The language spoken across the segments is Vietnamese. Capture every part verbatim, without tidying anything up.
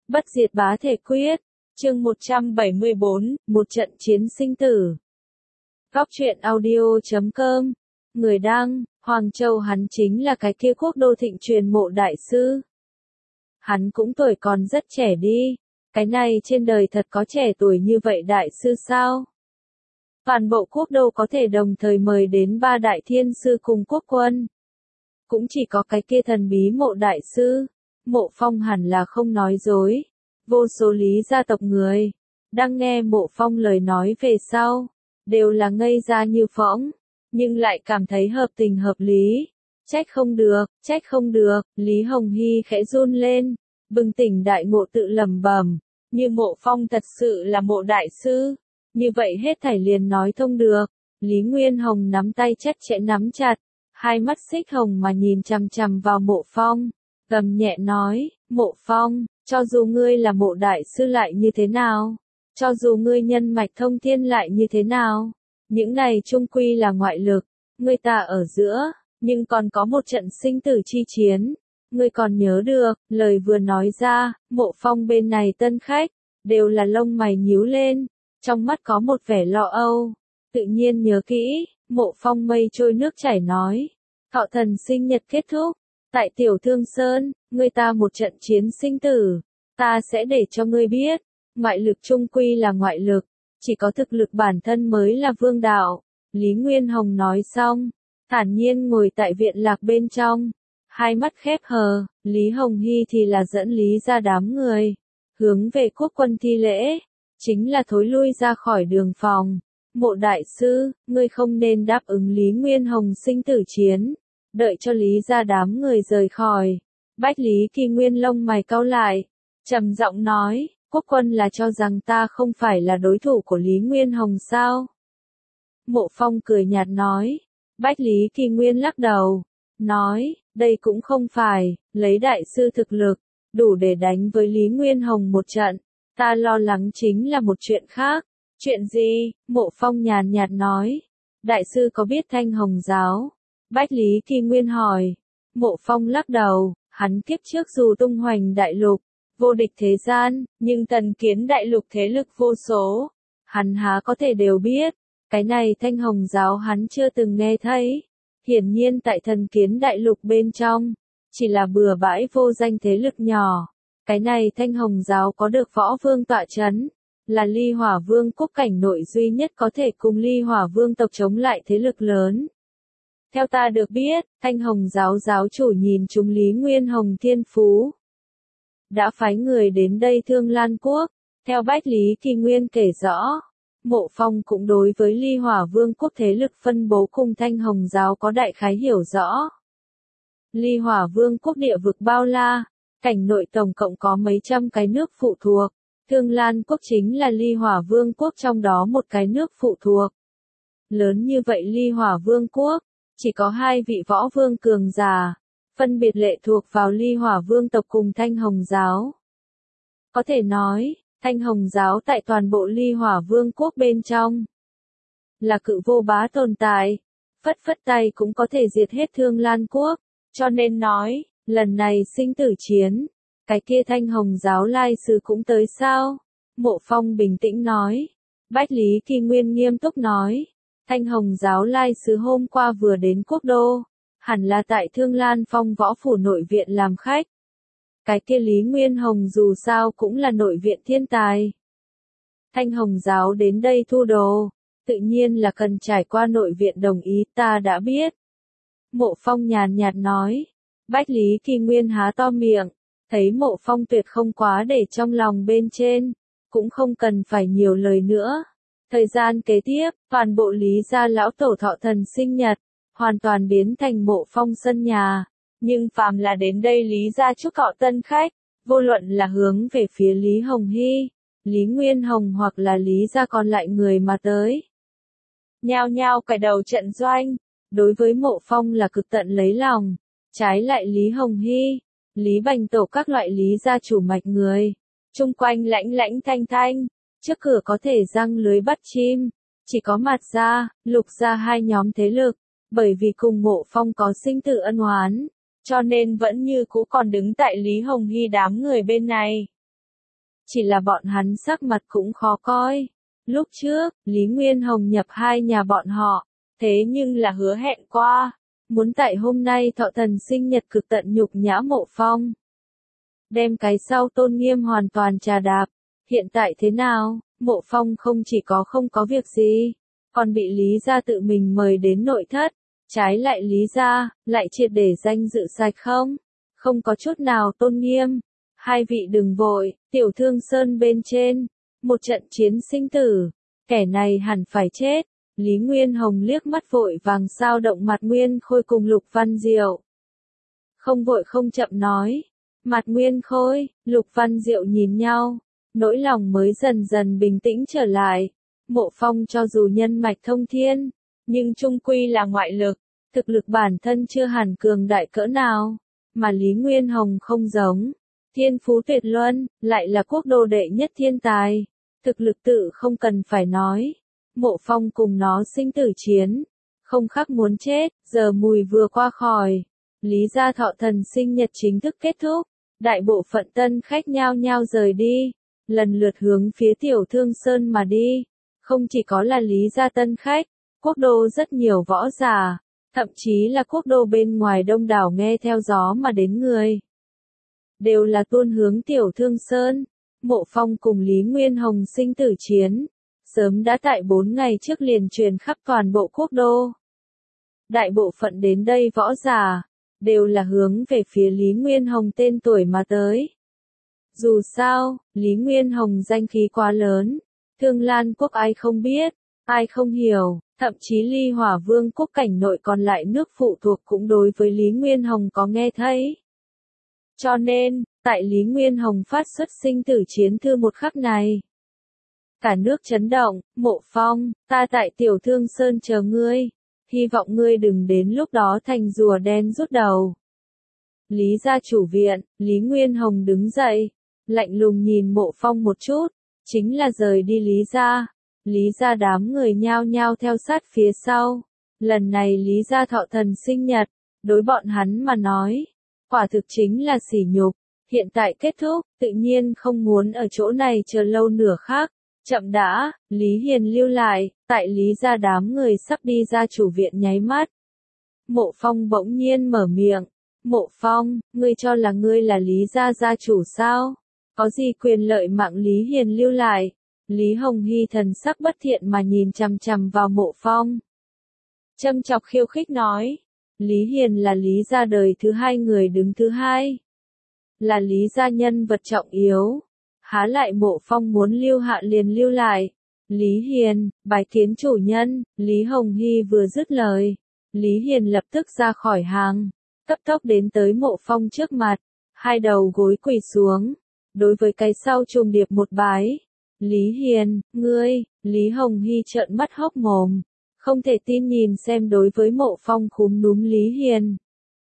Bất diệt bá thể quyết, chương một trăm bảy mươi bốn, một trận chiến sinh tử. Góc truyện audio chấm com, người đăng, Hoàng Châu. Hắn chính là cái kia quốc đô thịnh truyền Mộ đại sư. Hắn cũng tuổi còn rất trẻ đi, cái này trên đời thật có trẻ tuổi như vậy đại sư sao? Toàn bộ quốc đô có thể đồng thời mời đến ba đại thiên sư cùng quốc quân. Cũng chỉ có cái kia thần bí Mộ đại sư. Mộ Phong hẳn là không nói dối. Vô số Lý gia tộc người, đang nghe Mộ Phong lời nói về sau, đều là ngây ra như phỗng, nhưng lại cảm thấy hợp tình hợp lý. Trách không được, trách không được, Lý Hồng Hy khẽ run lên, bừng tỉnh đại ngộ tự lẩm bẩm, như Mộ Phong thật sự là Mộ đại sư, như vậy hết thảy liền nói thông được. Lý Nguyên Hồng nắm tay chặt chẽ nắm chặt, hai mắt xích hồng mà nhìn chằm chằm vào Mộ Phong, gầm nhẹ nói, Mộ Phong, cho dù ngươi là Mộ đại sư lại như thế nào, cho dù ngươi nhân mạch thông thiên lại như thế nào, những này chung quy là ngoại lực, ngươi ta ở giữa, nhưng còn có một trận sinh tử chi chiến, ngươi còn nhớ được. Lời vừa nói ra, Mộ Phong bên này tân khách, đều là lông mày nhíu lên, trong mắt có một vẻ lo âu, tự nhiên nhớ kỹ. Mộ Phong mây trôi nước chảy nói, Thọ Thần sinh nhật kết thúc, tại Tiểu Thương Sơn, ngươi ta một trận chiến sinh tử, ta sẽ để cho ngươi biết, ngoại lực chung quy là ngoại lực, chỉ có thực lực bản thân mới là vương đạo. Lý Nguyên Hồng nói xong, thản nhiên ngồi tại viện lạc bên trong, hai mắt khép hờ. Lý Hồng Hy thì là dẫn Lý ra đám người, hướng về quốc quân thi lễ, chính là thối lui ra khỏi đường phòng. Mộ đại sư, ngươi không nên đáp ứng Lý Nguyên Hồng sinh tử chiến. Đợi cho Lý ra đám người rời khỏi, Bách Lý Kỳ Nguyên lông mày cau lại, trầm giọng nói, quốc quân là cho rằng ta không phải là đối thủ của Lý Nguyên Hồng sao? Mộ Phong cười nhạt nói. Bách Lý Kỳ Nguyên lắc đầu, nói, đây cũng không phải, lấy đại sư thực lực, đủ để đánh với Lý Nguyên Hồng một trận, ta lo lắng chính là một chuyện khác. Chuyện gì? Mộ Phong nhàn nhạt nói, đại sư có biết Thanh Hồng giáo? Bách Lý Kỳ Nguyên hỏi. Mộ Phong lắc đầu, hắn kiếp trước dù tung hoành đại lục, vô địch thế gian, nhưng tần kiến đại lục thế lực vô số, hắn há có thể đều biết. Cái này Thanh Hồng giáo hắn chưa từng nghe thấy. Hiển nhiên tại thần kiến đại lục bên trong, chỉ là bừa bãi vô danh thế lực nhỏ. Cái này Thanh Hồng giáo có được võ vương tọa chấn, là Ly Hỏa Vương quốc cảnh nội duy nhất có thể cùng Ly Hỏa Vương tộc chống lại thế lực lớn. Theo ta được biết, Thanh Hồng giáo giáo chủ nhìn chúng Lý Nguyên Hồng thiên phú, đã phái người đến đây Thương Lan quốc. Theo Bách Lý Kỳ Nguyên kể rõ, Mộ Phong cũng đối với Ly Hỏa Vương quốc thế lực phân bố cùng Thanh Hồng giáo có đại khái hiểu rõ. Ly Hỏa Vương quốc địa vực bao la, cảnh nội tổng cộng có mấy trăm cái nước phụ thuộc. Thương Lan quốc chính là Ly Hỏa Vương quốc trong đó một cái nước phụ thuộc. Lớn như vậy Ly Hỏa Vương quốc, chỉ có hai vị võ vương cường giả, phân biệt lệ thuộc vào Ly Hỏa Vương tộc cùng Thanh Hồng giáo. Có thể nói, Thanh Hồng giáo tại toàn bộ Ly Hỏa Vương quốc bên trong, là cự vô bá tồn tại, phất phất tay cũng có thể diệt hết Thương Lan quốc, cho nên nói, lần này sinh tử chiến, cái kia Thanh Hồng giáo lai sư cũng tới sao? Mộ Phong bình tĩnh nói. Bách Lý Kỳ Nguyên nghiêm túc nói, Thanh Hồng giáo lai sư hôm qua vừa đến quốc đô, hẳn là tại Thương Lan Phong võ phủ nội viện làm khách. Cái kia Lý Nguyên Hồng dù sao cũng là nội viện thiên tài. Thanh Hồng giáo đến đây thu đồ, tự nhiên là cần trải qua nội viện đồng ý, ta đã biết. Mộ Phong nhàn nhạt nói. Bách Lý Kỳ Nguyên há to miệng, thấy Mộ Phong tuyệt không quá để trong lòng bên trên, cũng không cần phải nhiều lời nữa. Thời gian kế tiếp, toàn bộ Lý gia lão tổ Thọ Thần sinh nhật, hoàn toàn biến thành Mộ Phong sân nhà. Nhưng phàm là đến đây Lý gia chúc thọ tân khách, vô luận là hướng về phía Lý Hồng Hy, Lý Nguyên Hồng hoặc là Lý gia còn lại người mà tới, nhao nhao cài đầu trận doanh, đối với Mộ Phong là cực tận lấy lòng. Trái lại Lý Hồng Hy, Lý Bành Tổ các loại Lý gia chủ mạch người, chung quanh lãnh lãnh thanh thanh, trước cửa có thể giăng lưới bắt chim, chỉ có Mạt gia, Lục gia hai nhóm thế lực, bởi vì cùng Mộ Phong có sinh tử ân oán, cho nên vẫn như cũ còn đứng tại Lý Hồng Hy đám người bên này. chỉ là bọn hắn sắc mặt cũng khó coi. Lúc trước, Lý Nguyên Hồng nhập hai nhà bọn họ, thế nhưng là hứa hẹn qua, muốn tại hôm nay thọ thần sinh nhật cực tận nhục nhã Mộ Phong. Đem cái sau tôn nghiêm hoàn toàn trà đạp, hiện tại thế nào, Mộ Phong không chỉ có không có việc gì, còn bị Lý gia tự mình mời đến nội thất, trái lại Lý gia, lại triệt để danh dự sạch không, không có chút nào tôn nghiêm. Hai vị đừng vội, Tiểu Thương Sơn bên trên, một trận chiến sinh tử, kẻ này hẳn phải chết. Lý Nguyên Hồng liếc mắt vội vàng sao động Mạt Nguyên Khôi cùng Lục Văn Diệu. Không vội không chậm nói, Mạt Nguyên Khôi, Lục Văn Diệu nhìn nhau, nỗi lòng mới dần dần bình tĩnh trở lại. Mộ Phong cho dù nhân mạch thông thiên, nhưng trung quy là ngoại lực, thực lực bản thân chưa hẳn cường đại cỡ nào, mà Lý Nguyên Hồng không giống. Thiên phú tuyệt luân, lại là quốc đô đệ nhất thiên tài, thực lực tự không cần phải nói. Mộ Phong cùng nó sinh tử chiến, không khác muốn chết, giờ mùi vừa qua khỏi. Lý gia thọ thần sinh nhật chính thức kết thúc, đại bộ phận tân khách nhao nhao rời đi, lần lượt hướng phía Tiểu Thương Sơn mà đi. Không chỉ có là Lý gia tân khách, quốc đô rất nhiều võ giả, thậm chí là quốc đô bên ngoài đông đảo nghe theo gió mà đến người. Đều là tuôn hướng Tiểu Thương Sơn. Mộ Phong cùng Lý Nguyên Hồng sinh tử chiến, sớm đã tại bốn ngày trước liền truyền khắp toàn bộ quốc đô. Đại bộ phận đến đây võ giả, đều là hướng về phía Lý Nguyên Hồng tên tuổi mà tới. Dù sao, Lý Nguyên Hồng danh khí quá lớn, Thương Lan quốc ai không biết, ai không hiểu, thậm chí Ly Hỏa Vương quốc cảnh nội còn lại nước phụ thuộc cũng đối với Lý Nguyên Hồng có nghe thấy. Cho nên, tại Lý Nguyên Hồng phát xuất sinh tử chiến thư một khắc này, cả nước chấn động. Mộ Phong, ta tại Tiểu Thương Sơn chờ ngươi, hy vọng ngươi đừng đến lúc đó thành rùa đen rút đầu. Lý gia chủ viện, Lý Nguyên Hồng đứng dậy, lạnh lùng nhìn Mộ Phong một chút, chính là rời đi Lý gia. Lý gia đám người nhao nhao theo sát phía sau. Lần này Lý gia thọ thần sinh nhật, đối bọn hắn mà nói, quả thực chính là sỉ nhục. Hiện tại kết thúc, tự nhiên không muốn ở chỗ này chờ lâu nửa khác. Chậm đã, Lý Hiền lưu lại, tại Lý gia đám người sắp đi ra chủ viện nháy mắt. Mộ Phong bỗng nhiên mở miệng. Mộ Phong, ngươi cho là ngươi là Lý gia gia chủ sao? Có gì quyền lợi mạng Lý Hiền lưu lại? Lý Hồng Hy thần sắc bất thiện mà nhìn chằm chằm vào Mộ Phong. Châm chọc khiêu khích nói. Lý Hiền là Lý gia đời thứ hai người đứng thứ hai. Là Lý gia nhân vật trọng yếu. Há lại Mộ Phong muốn lưu hạ liền lưu lại. Lý Hiền, bái kiến chủ nhân. Lý Hồng Hy vừa dứt lời, Lý Hiền lập tức ra khỏi hàng, cấp tốc đến tới Mộ Phong trước mặt, hai đầu gối quỳ xuống, đối với cái sau trùng điệp một bái. Lý Hiền, ngươi, Lý Hồng Hy trợn mắt hốc mồm, không thể tin nhìn xem đối với Mộ Phong khúm núm Lý Hiền.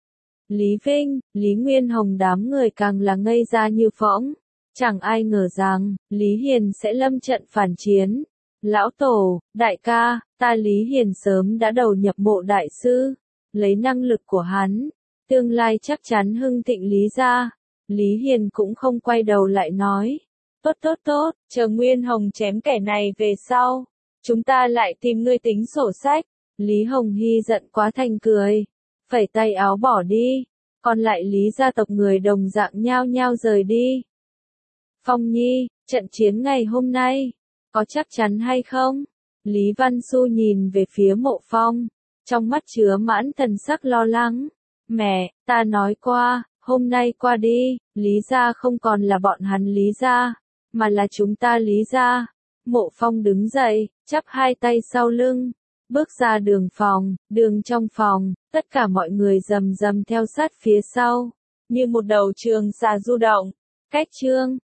Lý Vinh, Lý Nguyên Hồng đám người càng là ngây ra như phỗng, chẳng ai ngờ rằng, Lý Hiền sẽ lâm trận phản chiến. Lão Tổ, đại ca, ta Lý Hiền sớm đã đầu nhập Mộ đại sư, lấy năng lực của hắn, tương lai chắc chắn hưng thịnh Lý gia. Lý Hiền cũng không quay đầu lại nói, tốt tốt tốt, chờ Nguyên Hồng chém kẻ này về sau, chúng ta lại tìm ngươi tính sổ sách. Lý Hồng Hy giận quá thành cười, phẩy tay áo bỏ đi, còn lại Lý gia tộc người đồng dạng nhao nhao rời đi. Phong Nhi, trận chiến ngày hôm nay, có chắc chắn hay không? Lý Văn Xu nhìn về phía Mộ Phong, trong mắt chứa mãn thần sắc lo lắng. Mẹ, ta nói qua, hôm nay qua đi, Lý gia không còn là bọn hắn Lý gia, mà là chúng ta Lý gia. Mộ Phong đứng dậy, chắp hai tay sau lưng, bước ra đường phòng, đường trong phòng, tất cả mọi người rầm rầm theo sát phía sau, như một đầu trường xà du động. Cách chương